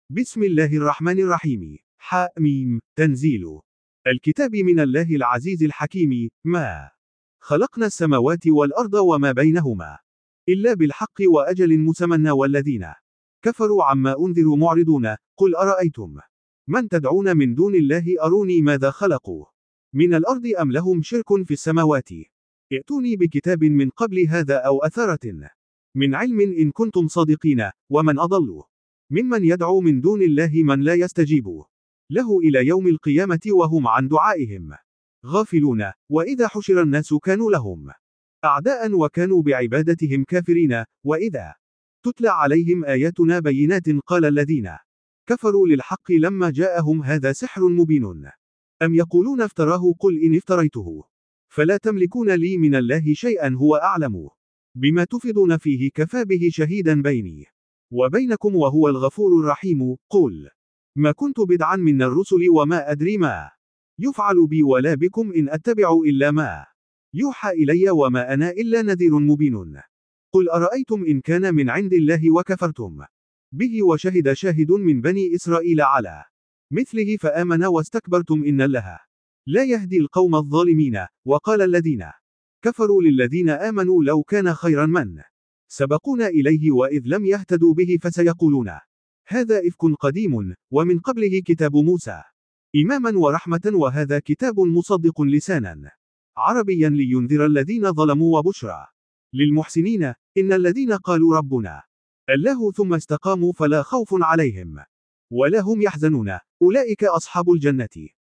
بسم الله الرحمن الرحيم. حميم. تنزيل الكتاب من الله العزيز الحكيم. ما خلقنا السماوات والأرض وما بينهما إلا بالحق وأجل مسمى، والذين كفروا عما أنذروا معرضون. قل أرأيتم من تدعون من دون الله أروني ماذا خلقوا من الأرض أم لهم شرك في السماوات، ائتوني بكتاب من قبل هذا أو أثرة من علم إن كنتم صادقين. ومن أضل ممن يدعو من دون الله من لا يستجيب له إلى يوم القيامة وهم عن دعائهم غافلون. وإذا حشر الناس كانوا لهم أعداء وكانوا بعبادتهم كافرين. وإذا تتلى عليهم آياتنا بينات قال الذين كفروا للحق لما جاءهم هذا سحر مبين أم يقولون افتراه قل إن افتريته فلا تملكون لي من الله شيئا هو أعلم بما تفضون فيه كفى به شهيدا بيني وبينكم وهو الغفور الرحيم. قل ما كنت بدعا من الرسل وما أدري ما يفعل بي ولا بكم إن أتبع إلا ما يوحى إلي وما أنا إلا نذير مبين. قل أرأيتم إن كان من عند الله وكفرتم به وشهد شاهد من بني إسرائيل على مثله فآمن واستكبرتم إن الله لا يهدي القوم الظالمين. وقال الذين كفروا للذين آمنوا لو كان خيرا من سبقونا إليه وإذ لم يهتدوا به فسيقولون هذا إفك قديم ومن قبله كتاب موسى إماما ورحمة وهذا كتاب مصدق لسانا عربيا لينذر الذين ظلموا وبشرى للمحسنين. إن الذين قالوا ربنا الله ثم استقاموا فلا خوف عليهم ولا هم يحزنون أولئك أصحاب الجنة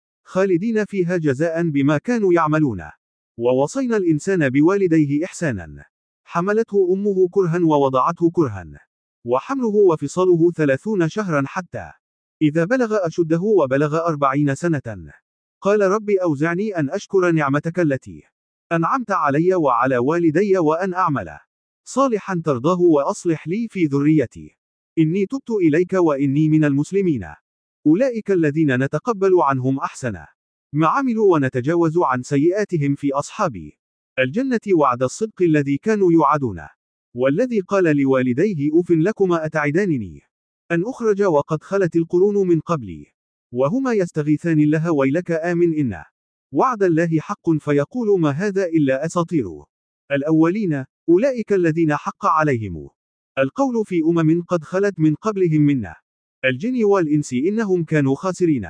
خالدين فيها جزاء بما كانوا يعملون. ووصينا الإنسان بوالديه إحسانا حملته أمه كرها ووضعته كرها وحمله وفصاله 30 شهرا حتى إذا بلغ أشده وبلغ 40 سنة قال رب أوزعني أن أشكر نعمتك التي أنعمت علي وعلى والدي وأن أعمل صالحا ترضاه وأصلح لي في ذريتي إني تبت إليك وإني من المسلمين. أولئك الذين نتقبل عنهم أحسن ما عملوا ونتجاوز عن سيئاتهم في أصحاب الجنة وعد الصدق الذي كانوا يوعدون. والذي قال لوالديه أوف لكما أتعدانني أن أخرج وقد خلت القرون من قبلي وهما يستغيثان الله ويلك آمن إن وعد الله حق فيقول ما هذا إلا أساطير الأولين. أولئك الذين حق عليهم القول في قد خلت من قبلهم منا الجن والإنس إنهم كانوا خاسرين.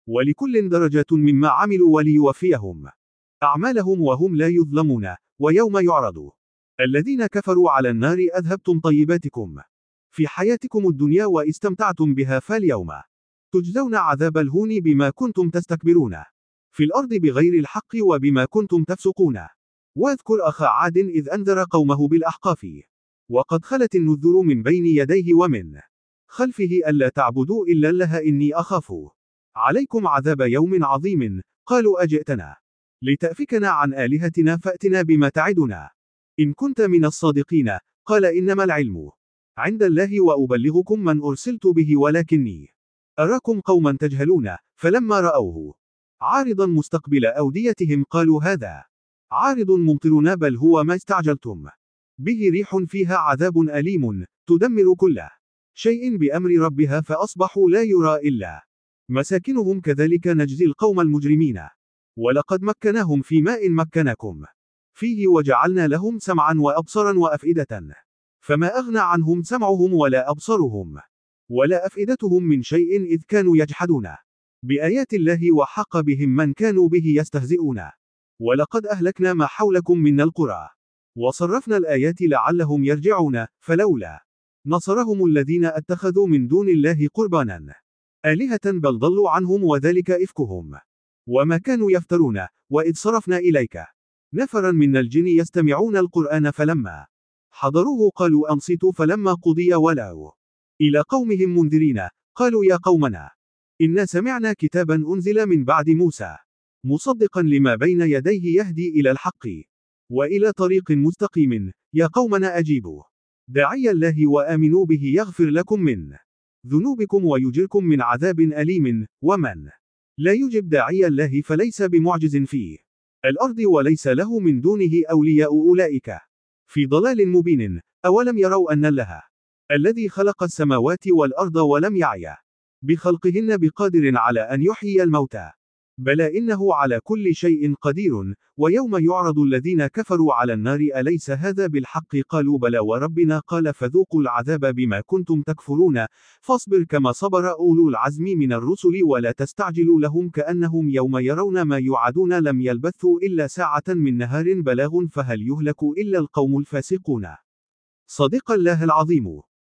ولكل درجة مما عملوا وليوفيهم أعمالهم وهم لا يظلمون. ويوم يعرض الذين كفروا على النار أذهبتم طيباتكم في حياتكم الدنيا واستمتعتم بها فاليوم تجزون عذاب الهون بما كنتم تستكبرون في الأرض بغير الحق وبما كنتم تفسقون. واذكر أخا عاد إذ أنذر قومه بالأحقاف وقد خلت النذر من بين يديه ومن خلفه ألا تعبدوا إلا الله إني أخاف عليكم عذاب يوم عظيم. قالوا أجئتنا لتأفكنا عن آلهتنا فأتنا بما تعدنا إن كنت من الصادقين. قال إنما العلم عند الله وأبلغكم من أرسلت به ولكني أراكم قوما تجهلون. فلما رأوه عارضا مستقبل أوديتهم قالوا هذا عارض ممطرنا بل هو ما استعجلتم به ريح فيها عذاب أليم تدمر كل شيء بأمر ربها فأصبحوا لا يرى إلا مساكنهم كذلك نجزي القوم المجرمين. ولقد مكناهم في ماء مكناكم فيه وجعلنا لهم سمعا وأبصرا وأفئدة فما أغنى عنهم سمعهم ولا أبصرهم ولا أفئدتهم من شيء إذ كانوا يجحدون بآيات الله وحق بهم من كانوا به يستهزئون. ولقد أهلكنا ما حولكم من القرى وصرفنا الآيات لعلهم يرجعون. فلولا نصرهم الذين اتخذوا من دون الله قربانا آلهة بل ضلوا عنهم وذلك إفكهم وما كانوا يفترون. وإذ صرفنا إليك نفرا من الجن يستمعون القرآن فلما حضروه قالوا أنصتوا فلما قضي ولوا إلى قومهم منذرين قالوا يا قومنا إنا سمعنا كتابا أنزل من بعد موسى مصدقا لما بين يديه يهدي إلى الحق وإلى طريق مستقيم. يا قومنا أجيبوا داعي الله وآمنوا به يغفر لكم من ذنوبكم ويجركم من عذاب أليم. ومن لا يجب داعي الله فليس بمعجز في الأرض وليس له من دونه أولياء أولئك في ضلال مبين. أولم يروا أن الله الذي خلق السماوات والأرض ولم يعي بخلقهن بقادر على أن يحيي الموتى. بلى إنه على كل شيء قدير. ويوم يعرض الذين كفروا على النار أليس هذا بالحق قالوا بلى وربنا قال فذوقوا العذاب بما كنتم تكفرون. فاصبر كما صبر أولو العزم من الرسل ولا تستعجلوا لهم كأنهم يوم يرون ما يوعدون لم يلبثوا إلا ساعة من نهار بلاغ فهل يهلك إلا القوم الفاسقون. صدق الله العظيم.